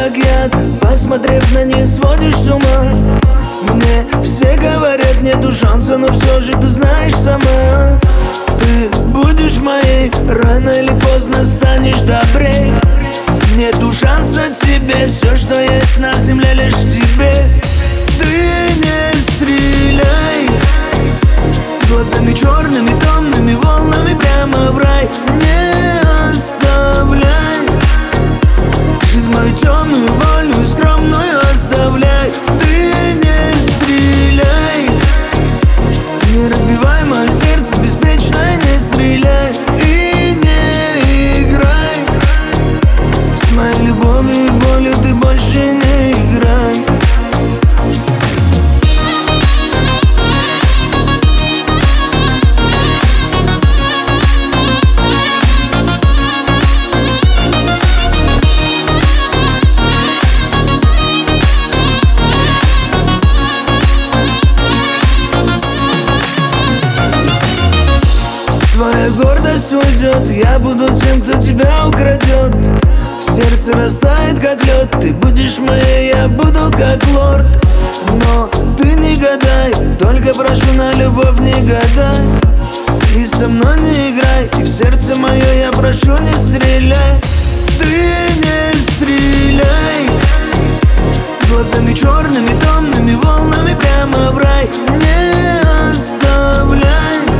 как яд. Посмотрев на них, сводишь с ума. Мне все говорят, нету шанса, но все же ты знаешь сама. Ты будешь моей, рано или поздно станешь добрей. Нету шанса тебе, все, что есть на земле, лишь в тебе. Ты не стреляй глазами черными, томными волнами прямо в рай. Не оставляй жизнь мою темную, вольную, скромную оставляй. Ты не стреляй, не разбивай мое сердце беспечно, не стреляй и не играй с моей любовью и болью, ты больше не играй. Твоя гордость уйдет, я буду тем, кто тебя украдет. Сердце растает, как лед, ты будешь моей, я буду как лорд. Но ты не гадай, только прошу на любовь не гадай. И со мной не играй, и в сердце мое я прошу не стреляй. Ты не стреляй глазами черными, томными волнами прямо в рай. Не оставляй